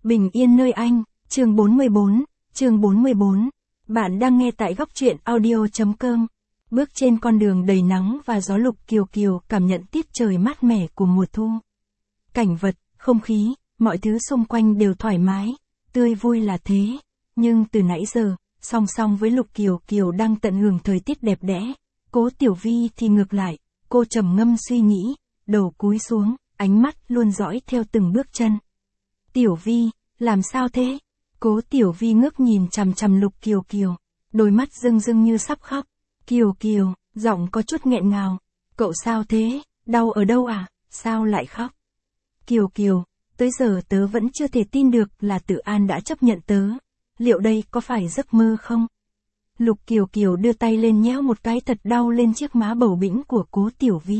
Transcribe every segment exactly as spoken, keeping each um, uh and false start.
Bình yên nơi anh, chương bốn mươi bốn, chương bốn mươi bốn. Bạn đang nghe tại góc truyện audio chấm com. Bước trên con đường đầy nắng và gió, Lục Kiều Kiều cảm nhận tiết trời mát mẻ của mùa thu. Cảnh vật, không khí, mọi thứ xung quanh đều thoải mái, tươi vui là thế. Nhưng từ nãy giờ, song song với Lục Kiều Kiều đang tận hưởng thời tiết đẹp đẽ, Cố Tiểu Vi thì ngược lại, cô trầm ngâm suy nghĩ, đầu cúi xuống, ánh mắt luôn dõi theo từng bước chân. Tiểu Vi, làm sao thế? Cố Tiểu Vi ngước nhìn chằm chằm Lục Kiều Kiều, đôi mắt rưng rưng như sắp khóc. Kiều Kiều, giọng có chút nghẹn ngào. Cậu sao thế? Đau ở đâu à? Sao lại khóc? Kiều Kiều, tới giờ tớ vẫn chưa thể tin được là Tử An đã chấp nhận tớ. Liệu đây có phải giấc mơ không? Lục Kiều Kiều đưa tay lên nhéo một cái thật đau lên chiếc má bầu bĩnh của Cố Tiểu Vi.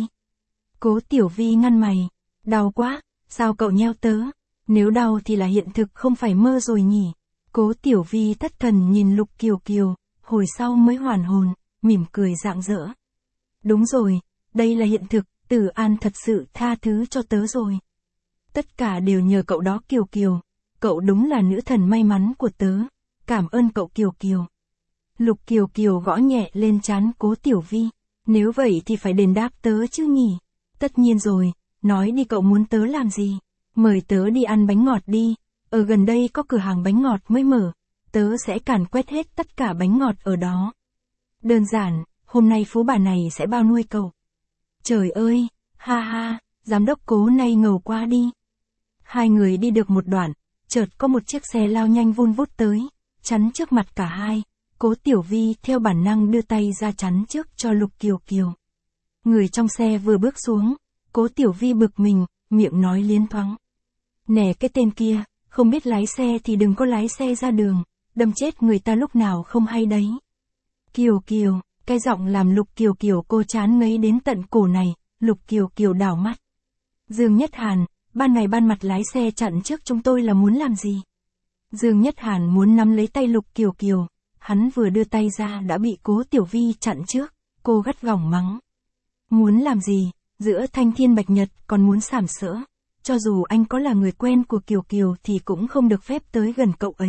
Cố Tiểu Vi nhăn mày. Đau quá, sao cậu nhéo tớ? Nếu đau thì là hiện thực không phải mơ rồi nhỉ? Cố Tiểu Vi thất thần nhìn Lục Kiều Kiều, hồi sau mới hoàn hồn, mỉm cười rạng rỡ. Đúng rồi, đây là hiện thực, Tử An thật sự tha thứ cho tớ rồi. Tất cả đều nhờ cậu đó Kiều Kiều, cậu đúng là nữ thần may mắn của tớ, cảm ơn cậu Kiều Kiều. Lục Kiều Kiều gõ nhẹ lên trán Cố Tiểu Vi, nếu vậy thì phải đền đáp tớ chứ nhỉ? Tất nhiên rồi, nói đi cậu muốn tớ làm gì? Mời tớ đi ăn bánh ngọt đi, ở gần đây có cửa hàng bánh ngọt mới mở, tớ sẽ càn quét hết tất cả bánh ngọt ở đó. Đơn giản, hôm nay phú bà này sẽ bao nuôi cậu. Trời ơi, ha ha, giám đốc Cố này ngầu qua đi. Hai người đi được một đoạn, chợt có một chiếc xe lao nhanh vun vút tới, chắn trước mặt cả hai. Cố Tiểu Vi theo bản năng đưa tay ra chắn trước cho Lục Kiều Kiều. Người trong xe vừa bước xuống, Cố Tiểu Vi bực mình, miệng nói liến thoáng. Nè cái tên kia, không biết lái xe thì đừng có lái xe ra đường, đâm chết người ta lúc nào không hay đấy. Kiều Kiều, cái giọng làm Lục Kiều Kiều cô chán ngấy đến tận cổ này. Lục Kiều Kiều đảo mắt. Dương Nhất Hàn, ban ngày ban mặt lái xe chặn trước chúng tôi là muốn làm gì? Dương Nhất Hàn muốn nắm lấy tay Lục Kiều Kiều, hắn vừa đưa tay ra đã bị Cố Tiểu Vi chặn trước, cô gắt gỏng mắng. Muốn làm gì, giữa thanh thiên bạch nhật còn muốn sàm sỡ, cho dù anh có là người quen của Kiều Kiều thì cũng không được phép tới gần cậu ấy.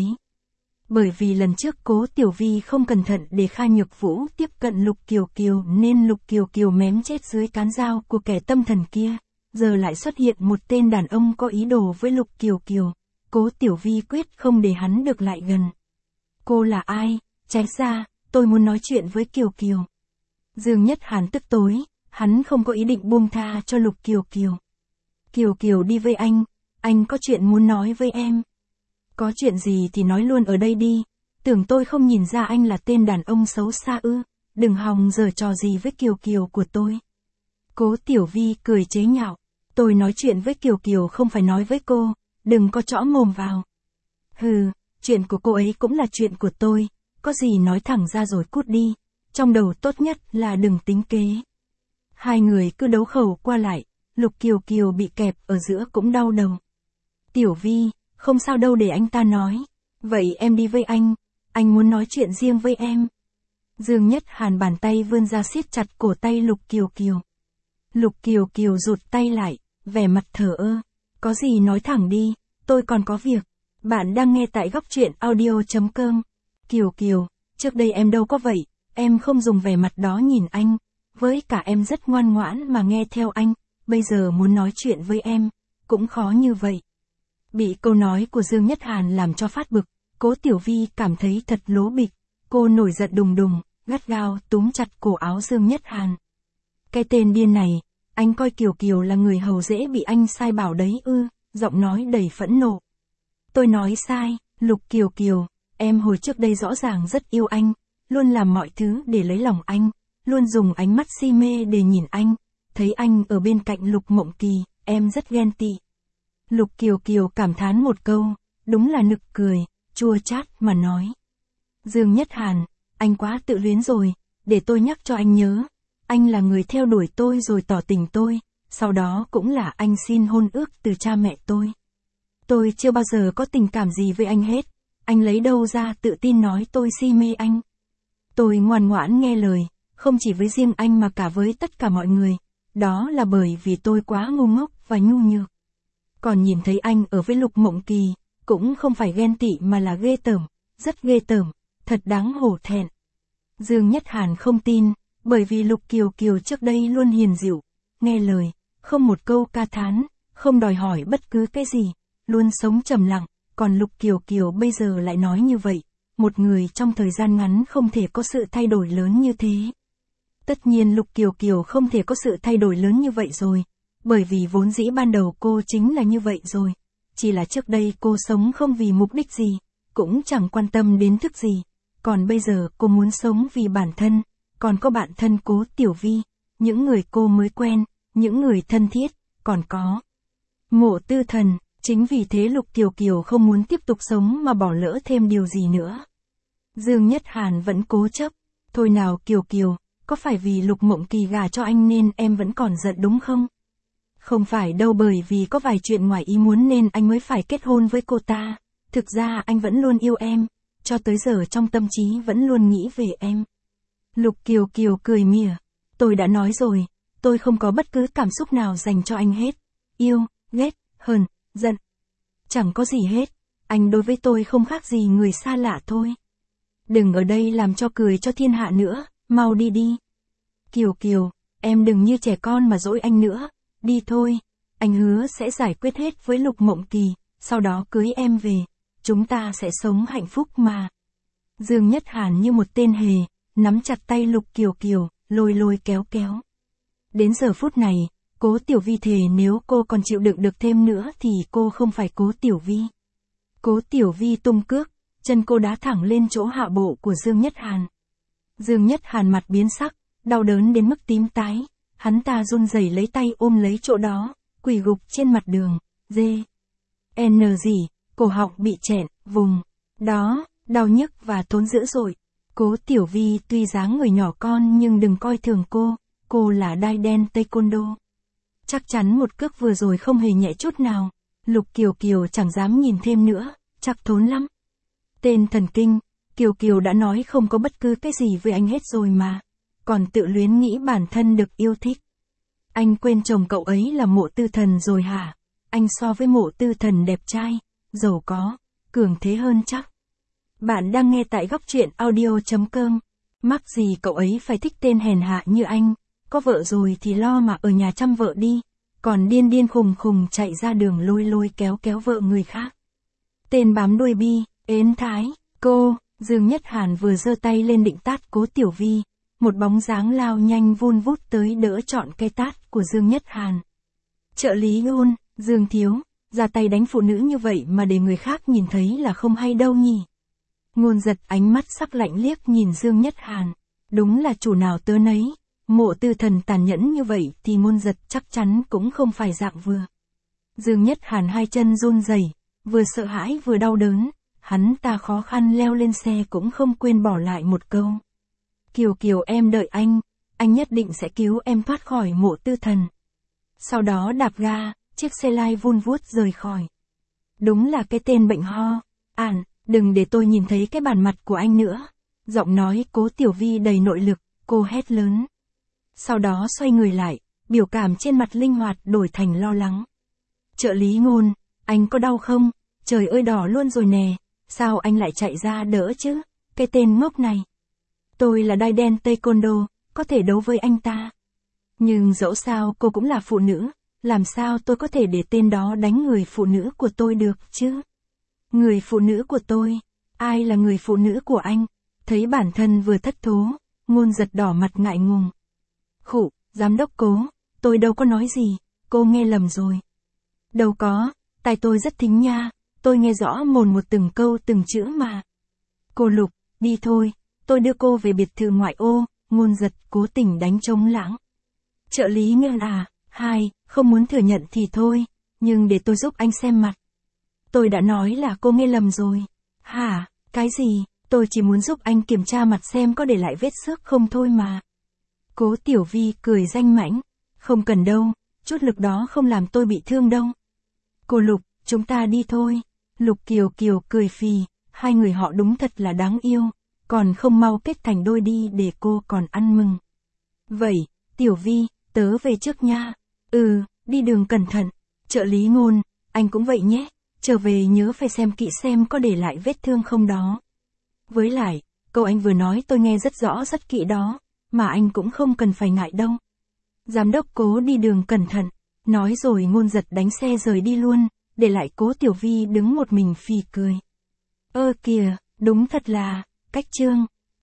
Bởi vì lần trước Cố Tiểu Vi không cẩn thận để Kha Nhược Vũ tiếp cận Lục Kiều Kiều nên Lục Kiều Kiều mém chết dưới cán dao của kẻ tâm thần kia, giờ lại xuất hiện một tên đàn ông có ý đồ với Lục Kiều Kiều, Cố Tiểu Vi quyết không để hắn được lại gần. Cô là ai? Tránh ra, tôi muốn nói chuyện với Kiều Kiều. Dương Nhất Hàn tức tối, hắn không có ý định buông tha cho Lục Kiều Kiều. Kiều Kiều đi với anh, anh có chuyện muốn nói với em. Có chuyện gì thì nói luôn ở đây đi, tưởng tôi không nhìn ra anh là tên đàn ông xấu xa ư, đừng hòng giở trò gì với Kiều Kiều của tôi. Cố Tiểu Vi cười chế nhạo, tôi nói chuyện với Kiều Kiều không phải nói với cô, đừng có chõ mồm vào. Hừ, chuyện của cô ấy cũng là chuyện của tôi, có gì nói thẳng ra rồi cút đi, trong đầu tốt nhất là đừng tính kế. Hai người cứ đấu khẩu qua lại, Lục Kiều Kiều bị kẹp ở giữa cũng đau đầu. Tiểu Vi, không sao đâu để anh ta nói, vậy em đi với anh, anh muốn nói chuyện riêng với em. Dương Nhất Hàn bàn tay vươn ra siết chặt cổ tay Lục Kiều Kiều. Lục Kiều Kiều rụt tay lại, vẻ mặt thờ ơ, có gì nói thẳng đi, tôi còn có việc. Bạn đang nghe tại góc truyện audio chấm com. Kiều Kiều, trước đây em đâu có vậy, em không dùng vẻ mặt đó nhìn anh, với cả em rất ngoan ngoãn mà nghe theo anh, bây giờ muốn nói chuyện với em, cũng khó như vậy. Bị câu nói của Dương Nhất Hàn làm cho phát bực, Cố Tiểu Vi cảm thấy thật lố bịch, cô nổi giận đùng đùng, gắt gao túm chặt cổ áo Dương Nhất Hàn. Cái tên điên này, anh coi Kiều Kiều là người hầu dễ bị anh sai bảo đấy ư, giọng nói đầy phẫn nộ. Tôi nói sai, Lục Kiều Kiều, em hồi trước đây rõ ràng rất yêu anh, luôn làm mọi thứ để lấy lòng anh, luôn dùng ánh mắt si mê để nhìn anh, thấy anh ở bên cạnh Lục Mộng Kỳ, em rất ghen tị. Lục Kiều Kiều cảm thán một câu, đúng là nực cười, chua chát mà nói. Dương Nhất Hàn, anh quá tự luyến rồi, để tôi nhắc cho anh nhớ, anh là người theo đuổi tôi rồi tỏ tình tôi, sau đó cũng là anh xin hôn ước từ cha mẹ tôi. Tôi chưa bao giờ có tình cảm gì với anh hết, anh lấy đâu ra tự tin nói tôi si mê anh. Tôi ngoan ngoãn nghe lời, không chỉ với riêng anh mà cả với tất cả mọi người, đó là bởi vì tôi quá ngu ngốc và nhu nhược. Còn nhìn thấy anh ở với Lục Mộng Kỳ, cũng không phải ghen tị mà là ghê tởm, rất ghê tởm, thật đáng hổ thẹn. Dương Nhất Hàn không tin, bởi vì Lục Kiều Kiều trước đây luôn hiền dịu, nghe lời, không một câu ca thán, không đòi hỏi bất cứ cái gì, luôn sống trầm lặng, còn Lục Kiều Kiều bây giờ lại nói như vậy, một người trong thời gian ngắn không thể có sự thay đổi lớn như thế. Tất nhiên Lục Kiều Kiều không thể có sự thay đổi lớn như vậy rồi, bởi vì vốn dĩ ban đầu cô chính là như vậy rồi, chỉ là trước đây cô sống không vì mục đích gì, cũng chẳng quan tâm đến thức gì, còn bây giờ cô muốn sống vì bản thân, còn có bạn thân Cố Tiểu Vi, những người cô mới quen, những người thân thiết, còn có Mộ Tư Thần, chính vì thế Lục Kiều Kiều không muốn tiếp tục sống mà bỏ lỡ thêm điều gì nữa. Dương Nhất Hàn vẫn cố chấp, thôi nào Kiều Kiều, có phải vì Lục Mộng Kỳ gả cho anh nên em vẫn còn giận đúng không? Không phải đâu, bởi vì có vài chuyện ngoài ý muốn nên anh mới phải kết hôn với cô ta, thực ra anh vẫn luôn yêu em, cho tới giờ trong tâm trí vẫn luôn nghĩ về em. Lục Kiều Kiều cười mỉa, tôi đã nói rồi, tôi không có bất cứ cảm xúc nào dành cho anh hết, yêu, ghét, hờn, giận, chẳng có gì hết, anh đối với tôi không khác gì người xa lạ thôi. Đừng ở đây làm cho cười cho thiên hạ nữa, mau đi đi. Kiều Kiều, em đừng như trẻ con mà dỗi anh nữa, đi thôi, anh hứa sẽ giải quyết hết với Lục Mộng Kỳ, sau đó cưới em về, chúng ta sẽ sống hạnh phúc mà. Dương Nhất Hàn như một tên hề, nắm chặt tay Lục Kiều Kiều, lôi lôi kéo kéo. Đến giờ phút này, Cố Tiểu Vi thề nếu cô còn chịu đựng được thêm nữa thì cô không phải Cố Tiểu Vi. Cố Tiểu Vi tung cước, chân cô đá thẳng lên chỗ hạ bộ của Dương Nhất Hàn. Dương Nhất Hàn mặt biến sắc, đau đớn đến mức tím tái, hắn ta run rẩy lấy tay ôm lấy chỗ đó, quỳ gục trên mặt đường, dê. N gì, cổ họng bị chẹn, vùng. Đó, đau nhức và thốn dữ dội. Cố Tiểu Vi tuy dáng người nhỏ con nhưng đừng coi thường cô, cô là đai đen taekwondo. Chắc chắn một cước vừa rồi không hề nhẹ chút nào, Lục Kiều Kiều chẳng dám nhìn thêm nữa, chắc thốn lắm. Tên thần kinh, Kiều Kiều đã nói không có bất cứ cái gì với anh hết rồi mà, còn tự luyến nghĩ bản thân được yêu thích. Anh quên chồng cậu ấy là Mộ Tư Thần rồi hả? Anh so với Mộ Tư Thần đẹp trai, giàu có, cường thế hơn chắc. Bạn đang nghe tại góc truyện audio chấm com. Mắc gì cậu ấy phải thích tên hèn hạ như anh, có vợ rồi thì lo mà ở nhà chăm vợ đi, còn điên điên khùng khùng chạy ra đường lôi lôi kéo kéo vợ người khác. Tên bám đuôi bi, ến thái, cô, Dương Nhất Hàn vừa giơ tay lên định tát Cố Tiểu Vi, một bóng dáng lao nhanh vun vút tới đỡ trọn cây tát của Dương Nhất Hàn. Trợ lý Gun, Dương Thiếu, ra tay đánh phụ nữ như vậy mà để người khác nhìn thấy là không hay đâu nhỉ. Ngôn Giật ánh mắt sắc lạnh liếc nhìn Dương Nhất Hàn, đúng là chủ nào tớ nấy, Mộ Tư Thần tàn nhẫn như vậy thì Ngôn Giật chắc chắn cũng không phải dạng vừa. Dương Nhất Hàn hai chân run rẩy, vừa sợ hãi vừa đau đớn, hắn ta khó khăn leo lên xe cũng không quên bỏ lại một câu. Kiều Kiều em đợi anh, anh nhất định sẽ cứu em thoát khỏi Mộ Tư Thần. Sau đó đạp ga, chiếc xe lai vun vút rời khỏi. Đúng là cái tên bệnh ho, ản, đừng để tôi nhìn thấy cái bản mặt của anh nữa. Giọng nói Cố Tiểu Vi đầy nội lực, cô hét lớn. Sau đó xoay người lại, biểu cảm trên mặt linh hoạt đổi thành lo lắng. Trợ lý Ngôn, anh có đau không? Trời ơi đỏ luôn rồi nè, sao anh lại chạy ra đỡ chứ? Cái tên ngốc này. Tôi là đai đen taekwondo, có thể đấu với anh ta. Nhưng dẫu sao cô cũng là phụ nữ, làm sao tôi có thể để tên đó đánh người phụ nữ của tôi được chứ? Người phụ nữ của tôi? Ai là người phụ nữ của anh? Thấy bản thân vừa thất thố, Ngôn Giật đỏ mặt ngại ngùng. Khụ, giám đốc Cố, tôi đâu có nói gì, cô nghe lầm rồi. Đâu có, tai tôi rất thính nha, tôi nghe rõ mồn một từng câu từng chữ mà. Cô Lục, đi thôi, tôi đưa cô về biệt thự ngoại ô. Ngôn Giật cố tình đánh trống lãng. Trợ lý Ngân à, hai, không muốn thừa nhận thì thôi, nhưng để tôi giúp anh xem mặt. Tôi đã nói là cô nghe lầm rồi. Hả, cái gì, tôi chỉ muốn giúp anh kiểm tra mặt xem có để lại vết xước không thôi mà. Cố Tiểu Vi cười danh mãnh, không cần đâu, chút lực đó không làm tôi bị thương đâu. Cô Lục, chúng ta đi thôi. Lục Kiều Kiều cười phì, hai người họ đúng thật là đáng yêu, còn không mau kết thành đôi đi để cô còn ăn mừng. Vậy, Tiểu Vi, tớ về trước nha. Ừ, đi đường cẩn thận. Trợ lý Ngôn, anh cũng vậy nhé. trở về nhớ phải xem kỹ xem có để lại vết thương không đó. Với lại, câu anh vừa nói tôi nghe rất rõ rất kỹ đó, mà anh cũng không cần phải ngại đâu. Giám đốc Cố đi đường cẩn thận, nói rồi Ngôn Giật đánh xe rời đi luôn, để lại Cố Tiểu Vi đứng một mình phì cười. Ơ kìa, đúng thật là, cách Trương.